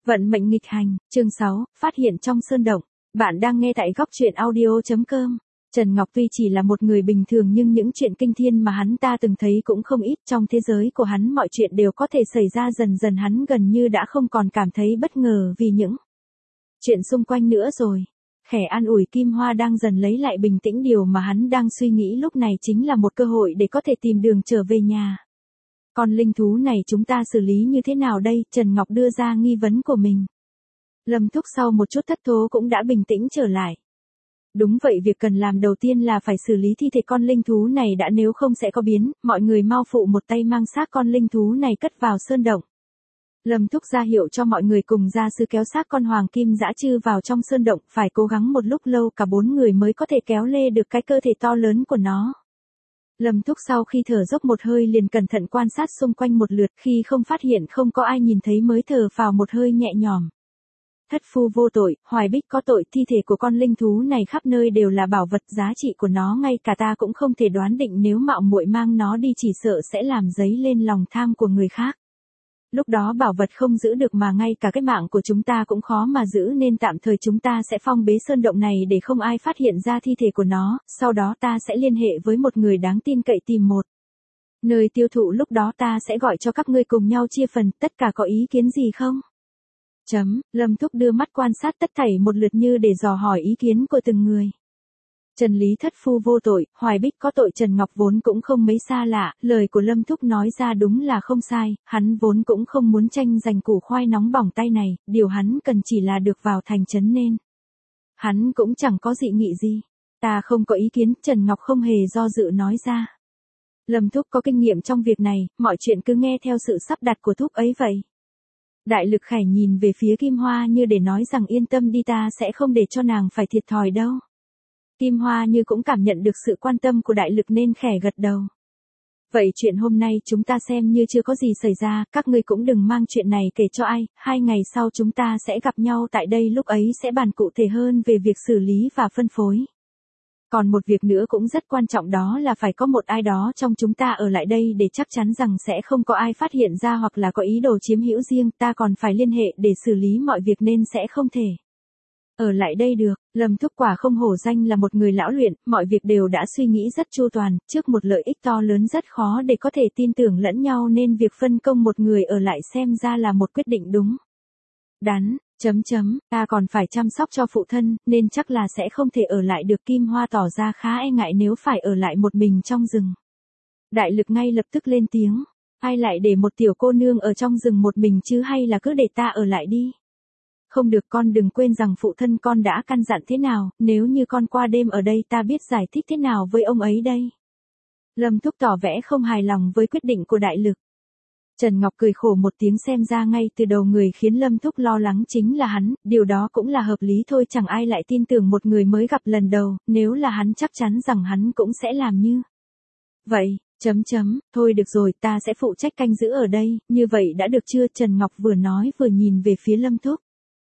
Vận mệnh nghịch hành, chương 6, phát hiện trong sơn động. Bạn đang nghe tại góc truyện audio.com. Trần Ngọc tuy chỉ là một người bình thường nhưng những chuyện kinh thiên mà hắn ta từng thấy cũng không ít. Trong thế giới của hắn mọi chuyện đều có thể xảy ra, dần dần hắn gần như đã không còn cảm thấy bất ngờ vì những chuyện xung quanh nữa rồi. Khẽ an ủi Kim Hoa đang dần lấy lại bình tĩnh, điều mà hắn đang suy nghĩ lúc này chính là một cơ hội để có thể tìm đường trở về nhà. Con linh thú này chúng ta xử lý như thế nào đây? Trần Ngọc đưa ra nghi vấn của mình. Lâm Thúc sau một chút thất thố cũng đã bình tĩnh trở lại. Đúng vậy, việc cần làm đầu tiên là phải xử lý thi thể con linh thú này đã, nếu không sẽ có biến. Mọi người mau phụ một tay mang xác con linh thú này cất vào sơn động. Lâm Thúc ra hiệu cho mọi người cùng gia sư kéo xác con hoàng kim dã trư vào trong sơn động, phải cố gắng một lúc lâu cả 4 người mới có thể kéo lê được cái cơ thể to lớn của nó. Lâm Thúc sau khi thở dốc một hơi liền cẩn thận quan sát xung quanh một lượt, khi không phát hiện không có ai nhìn thấy mới thở phào một hơi nhẹ nhõm. Thất phu vô tội, Hoài Bích có tội, thi thể của con linh thú này khắp nơi đều là bảo vật, giá trị của nó ngay cả ta cũng không thể đoán định, nếu mạo muội mang nó đi chỉ sợ sẽ làm dấy lên lòng tham của người khác. Lúc đó bảo vật không giữ được mà ngay cả cái mạng của chúng ta cũng khó mà giữ, nên tạm thời chúng ta sẽ phong bế sơn động này để không ai phát hiện ra thi thể của nó, sau đó ta sẽ liên hệ với một người đáng tin cậy tìm một nơi tiêu thụ, lúc đó ta sẽ gọi cho các ngươi cùng nhau chia phần, tất cả có ý kiến gì không? Lâm Thúc đưa mắt quan sát tất thảy một lượt như để dò hỏi ý kiến của từng người. Trần Lý thất phu vô tội, Hoài Bích có tội, Trần Ngọc vốn cũng không mấy xa lạ, lời của Lâm Thúc nói ra đúng là không sai, hắn vốn cũng không muốn tranh giành củ khoai nóng bỏng tay này, điều hắn cần chỉ là được vào thành trấn nên hắn cũng chẳng có dị nghị gì. Ta không có ý kiến, Trần Ngọc không hề do dự nói ra. Lâm Thúc có kinh nghiệm trong việc này, mọi chuyện cứ nghe theo sự sắp đặt của Thúc ấy vậy. Đại Lực Khải nhìn về phía Kim Hoa như để nói rằng yên tâm đi, ta sẽ không để cho nàng phải thiệt thòi đâu. Kim Hoa như cũng cảm nhận được sự quan tâm của Đại Lực nên khẽ gật đầu. Vậy chuyện hôm nay chúng ta xem như chưa có gì xảy ra, các ngươi cũng đừng mang chuyện này kể cho ai, 2 ngày sau chúng ta sẽ gặp nhau tại đây, lúc ấy sẽ bàn cụ thể hơn về việc xử lý và phân phối. Còn một việc nữa cũng rất quan trọng, đó là phải có một ai đó trong chúng ta ở lại đây để chắc chắn rằng sẽ không có ai phát hiện ra hoặc là có ý đồ chiếm hữu riêng, ta còn phải liên hệ để xử lý mọi việc nên sẽ không thể ở lại đây được. Lâm Thúc quả không hổ danh là một người lão luyện, mọi việc đều đã suy nghĩ rất chu toàn, trước một lợi ích to lớn rất khó để có thể tin tưởng lẫn nhau, nên việc phân công một người ở lại xem ra là một quyết định đúng đắn. Ta còn phải chăm sóc cho phụ thân, nên chắc là sẽ không thể ở lại được. Kim Hoa tỏ ra khá e ngại nếu phải ở lại một mình trong rừng. Đại Lực ngay lập tức lên tiếng, ai lại để một tiểu cô nương ở trong rừng một mình chứ, hay là cứ để ta ở lại đi. Không được, con đừng quên rằng phụ thân con đã căn dặn thế nào, nếu như con qua đêm ở đây ta biết giải thích thế nào với ông ấy đây. Lâm Thúc tỏ vẻ không hài lòng với quyết định của Đại Lực. Trần Ngọc cười khổ một tiếng, xem ra ngay từ đầu người khiến Lâm Thúc lo lắng chính là hắn, điều đó cũng là hợp lý thôi, chẳng ai lại tin tưởng một người mới gặp lần đầu, nếu là hắn chắc chắn rằng hắn cũng sẽ làm như vậy. Thôi được rồi, ta sẽ phụ trách canh giữ ở đây, như vậy đã được chưa? Trần Ngọc vừa nói vừa nhìn về phía Lâm Thúc.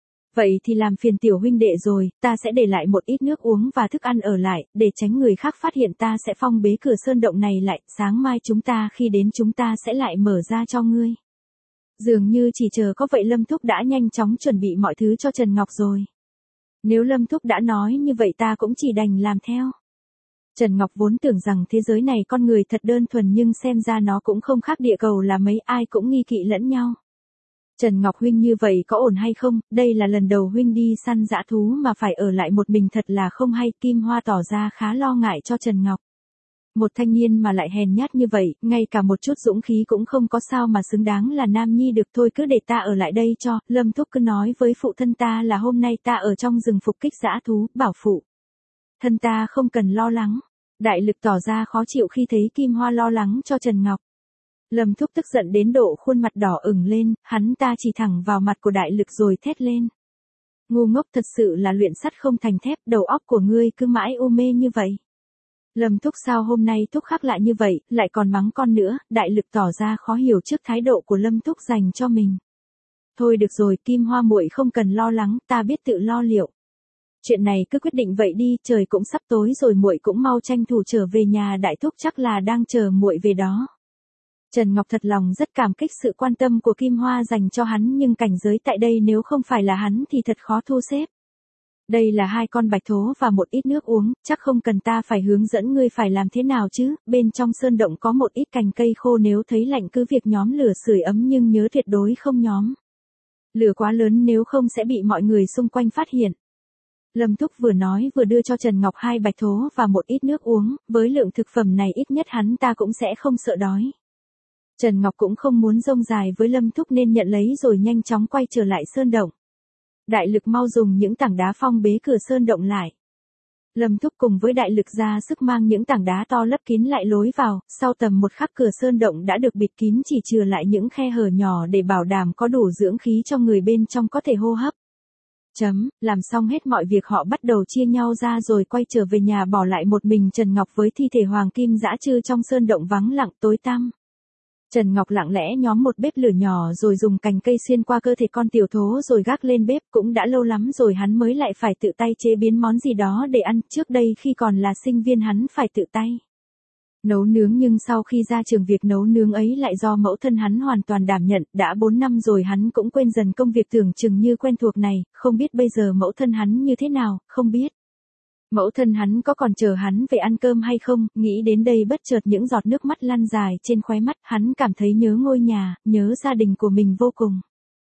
Vậy thì làm phiền tiểu huynh đệ rồi, ta sẽ để lại một ít nước uống và thức ăn ở lại, để tránh người khác phát hiện, ta sẽ phong bế cửa sơn động này lại, sáng mai chúng ta khi đến chúng ta sẽ lại mở ra cho ngươi. Dường như chỉ chờ có vậy Lâm Thúc đã nhanh chóng chuẩn bị mọi thứ cho Trần Ngọc rồi. Nếu Lâm Thúc đã nói như vậy ta cũng chỉ đành làm theo. Trần Ngọc vốn tưởng rằng thế giới này con người thật đơn thuần, nhưng xem ra nó cũng không khác địa cầu là mấy, ai cũng nghi kỵ lẫn nhau. Trần Ngọc huynh như vậy có ổn hay không? Đây là lần đầu huynh đi săn dã thú mà phải ở lại một mình, thật là không hay. Kim Hoa tỏ ra khá lo ngại cho Trần Ngọc. Một thanh niên mà lại hèn nhát như vậy, ngay cả một chút dũng khí cũng không có, sao mà xứng đáng là nam nhi được. Thôi cứ để ta ở lại đây cho. Lâm Thúc cứ nói với phụ thân ta là hôm nay ta ở trong rừng phục kích dã thú, bảo phụ thân ta không cần lo lắng. Đại Lực tỏ ra khó chịu khi thấy Kim Hoa lo lắng cho Trần Ngọc. Lâm Thúc tức giận đến độ khuôn mặt đỏ ửng lên, hắn ta chỉ thẳng vào mặt của Đại Lực rồi thét lên. Ngu ngốc, thật sự là luyện sắt không thành thép, đầu óc của ngươi cứ mãi u mê như vậy. Lâm Thúc sao hôm nay Thúc khác lạ như vậy, lại còn mắng con nữa. Đại Lực tỏ ra khó hiểu trước thái độ của Lâm Thúc dành cho mình. Thôi được rồi, Kim Hoa muội không cần lo lắng, ta biết tự lo liệu. Chuyện này cứ quyết định vậy đi, trời cũng sắp tối rồi, muội cũng mau tranh thủ trở về nhà. Đại Thúc chắc là đang chờ muội về đó. Trần Ngọc thật lòng rất cảm kích sự quan tâm của Kim Hoa dành cho hắn nhưng cảnh giới tại đây nếu không phải là hắn thì thật khó thu xếp. Đây là 2 con bạch thố và một ít nước uống, chắc không cần ta phải hướng dẫn ngươi phải làm thế nào chứ, bên trong sơn động có một ít cành cây khô nếu thấy lạnh cứ việc nhóm lửa sưởi ấm nhưng nhớ tuyệt đối không nhóm lửa quá lớn nếu không sẽ bị mọi người xung quanh phát hiện. Lâm Thúc vừa nói vừa đưa cho Trần Ngọc 2 bạch thố và một ít nước uống, với lượng thực phẩm này ít nhất hắn ta cũng sẽ không sợ đói. Trần Ngọc cũng không muốn rông dài với Lâm Thúc nên nhận lấy rồi nhanh chóng quay trở lại sơn động. Đại lực mau dùng những tảng đá phong bế cửa sơn động lại. Lâm Thúc cùng với đại lực ra sức mang những tảng đá to lấp kín lại lối vào, sau tầm một khắc cửa sơn động đã được bịt kín chỉ chừa lại những khe hở nhỏ để bảo đảm có đủ dưỡng khí cho người bên trong có thể hô hấp. Làm xong hết mọi việc họ bắt đầu chia nhau ra rồi quay trở về nhà bỏ lại một mình Trần Ngọc với thi thể Hoàng Kim Dã Trư trong sơn động vắng lặng tối tăm. Trần Ngọc lặng lẽ nhóm một bếp lửa nhỏ rồi dùng cành cây xuyên qua cơ thể con tiểu thố rồi gác lên bếp, cũng đã lâu lắm rồi hắn mới lại phải tự tay chế biến món gì đó để ăn, trước đây khi còn là sinh viên hắn phải tự tay nấu nướng nhưng sau khi ra trường việc nấu nướng ấy lại do mẫu thân hắn hoàn toàn đảm nhận, đã 4 năm rồi hắn cũng quên dần công việc tưởng chừng như quen thuộc này, không biết bây giờ mẫu thân hắn như thế nào, không biết mẫu thân hắn có còn chờ hắn về ăn cơm hay không, nghĩ đến đây bất chợt những giọt nước mắt lăn dài trên khóe mắt, hắn cảm thấy nhớ ngôi nhà, nhớ gia đình của mình vô cùng.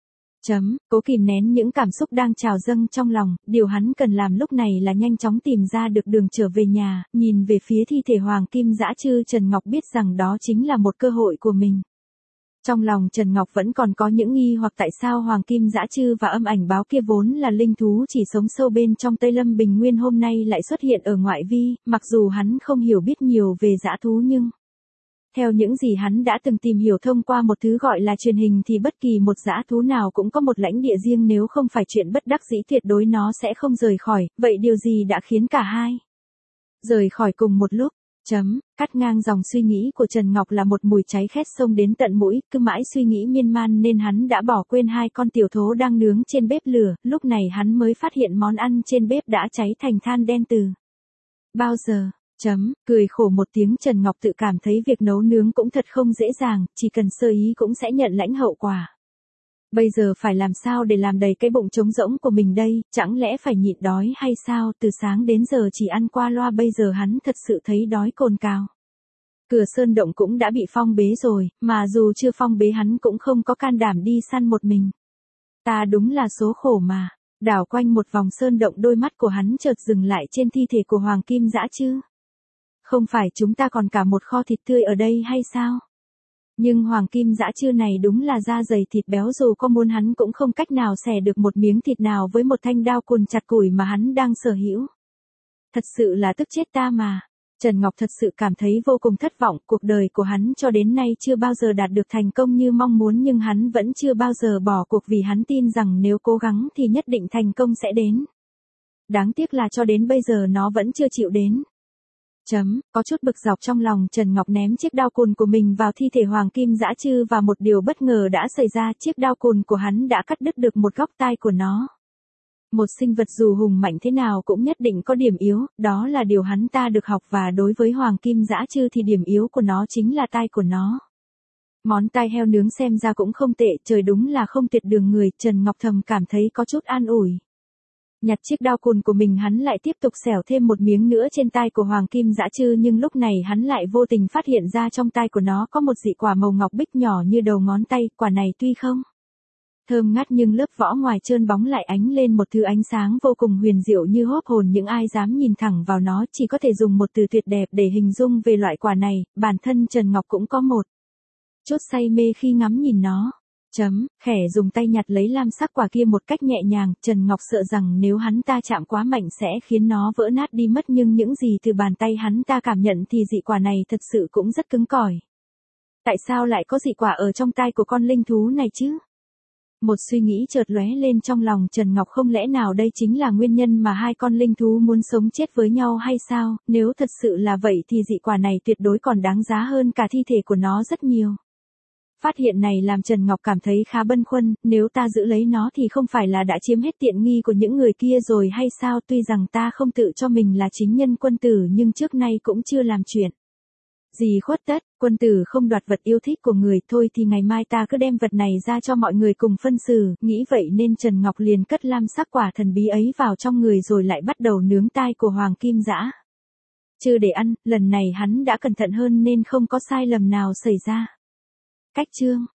Cố kìm nén những cảm xúc đang trào dâng trong lòng, điều hắn cần làm lúc này là nhanh chóng tìm ra được đường trở về nhà, nhìn về phía thi thể Hoàng Kim Dã Trư Trần Ngọc biết rằng đó chính là một cơ hội của mình. Trong lòng Trần Ngọc vẫn còn có những nghi hoặc tại sao Hoàng Kim Dã Trư và âm ảnh báo kia vốn là linh thú chỉ sống sâu bên trong Tây Lâm Bình Nguyên hôm nay lại xuất hiện ở ngoại vi, mặc dù hắn không hiểu biết nhiều về dã thú nhưng theo những gì hắn đã từng tìm hiểu thông qua một thứ gọi là truyền hình thì bất kỳ một dã thú nào cũng có một lãnh địa riêng nếu không phải chuyện bất đắc dĩ tuyệt đối nó sẽ không rời khỏi, vậy điều gì đã khiến cả hai rời khỏi cùng một lúc? Cắt ngang dòng suy nghĩ của Trần Ngọc là một mùi cháy khét xông đến tận mũi, cứ mãi suy nghĩ miên man nên hắn đã bỏ quên 2 con tiểu thố đang nướng trên bếp lửa, lúc này hắn mới phát hiện món ăn trên bếp đã cháy thành than đen từ bao giờ. Cười khổ một tiếng Trần Ngọc tự cảm thấy việc nấu nướng cũng thật không dễ dàng, chỉ cần sơ ý cũng sẽ nhận lãnh hậu quả. Bây giờ phải làm sao để làm đầy cái bụng trống rỗng của mình đây, chẳng lẽ phải nhịn đói hay sao, từ sáng đến giờ chỉ ăn qua loa bây giờ hắn thật sự thấy đói cồn cào. Cửa sơn động cũng đã bị phong bế rồi, mà dù chưa phong bế hắn cũng không có can đảm đi săn một mình. Ta đúng là số khổ mà. Đảo quanh một vòng sơn động đôi mắt của hắn chợt dừng lại trên thi thể của Hoàng Kim Dã Trư. Không phải chúng ta còn cả một kho thịt tươi ở đây hay sao? Nhưng Hoàng Kim Dã Trư này đúng là da dày thịt béo dù có muốn hắn cũng không cách nào xẻ được một miếng thịt nào với một thanh đao cùn chặt củi mà hắn đang sở hữu. Thật sự là tức chết ta mà. Trần Ngọc thật sự cảm thấy vô cùng thất vọng, cuộc đời của hắn cho đến nay chưa bao giờ đạt được thành công như mong muốn nhưng hắn vẫn chưa bao giờ bỏ cuộc vì hắn tin rằng nếu cố gắng thì nhất định thành công sẽ đến. Đáng tiếc là cho đến bây giờ nó vẫn chưa chịu đến. Có chút bực dọc trong lòng Trần Ngọc ném chiếc đao cùn của mình vào thi thể Hoàng Kim Dã Trư và một điều bất ngờ đã xảy ra, chiếc đao cùn của hắn đã cắt đứt được một góc tai của nó. Một sinh vật dù hùng mạnh thế nào cũng nhất định có điểm yếu, đó là điều hắn ta được học và đối với Hoàng Kim Dã Trư thì điểm yếu của nó chính là tai của nó. Món tai heo nướng xem ra cũng không tệ, trời đúng là không tuyệt đường người, Trần Ngọc thầm cảm thấy có chút an ủi. Nhặt chiếc đao cùn của mình hắn lại tiếp tục xẻo thêm một miếng nữa trên tai của Hoàng Kim Dã Trư nhưng lúc này hắn lại vô tình phát hiện ra trong tai của nó có một dị quả màu ngọc bích nhỏ như đầu ngón tay, quả này tuy không thơm ngát nhưng lớp vỏ ngoài trơn bóng lại ánh lên một thứ ánh sáng vô cùng huyền diệu như hốt hồn những ai dám nhìn thẳng vào nó chỉ có thể dùng một từ tuyệt đẹp để hình dung về loại quả này, bản thân Trần Ngọc cũng có một chút say mê khi ngắm nhìn nó. Khẽ dùng tay nhặt lấy lam sắc quả kia một cách nhẹ nhàng, Trần Ngọc sợ rằng nếu hắn ta chạm quá mạnh sẽ khiến nó vỡ nát đi mất nhưng những gì từ bàn tay hắn ta cảm nhận thì dị quả này thật sự cũng rất cứng cỏi. Tại sao lại có dị quả ở trong tai của con linh thú này chứ? Một suy nghĩ chợt lóe lên trong lòng Trần Ngọc, không lẽ nào đây chính là nguyên nhân mà 2 con linh thú muốn sống chết với nhau hay sao? Nếu thật sự là vậy thì dị quả này tuyệt đối còn đáng giá hơn cả thi thể của nó rất nhiều. Phát hiện này làm Trần Ngọc cảm thấy khá băn khoăn, nếu ta giữ lấy nó thì không phải là đã chiếm hết tiện nghi của những người kia rồi hay sao? Tuy rằng ta không tự cho mình là chính nhân quân tử nhưng trước nay cũng chưa làm chuyện Gì khuất tất, quân tử không đoạt vật yêu thích của người, thôi thì ngày mai ta cứ đem vật này ra cho mọi người cùng phân xử, nghĩ vậy nên Trần Ngọc liền cất lam sắc quả thần bí ấy vào trong người rồi lại bắt đầu nướng tai của Hoàng Kim Dã. Chưa để ăn, lần này hắn đã cẩn thận hơn nên không có sai lầm nào xảy ra. Cách chương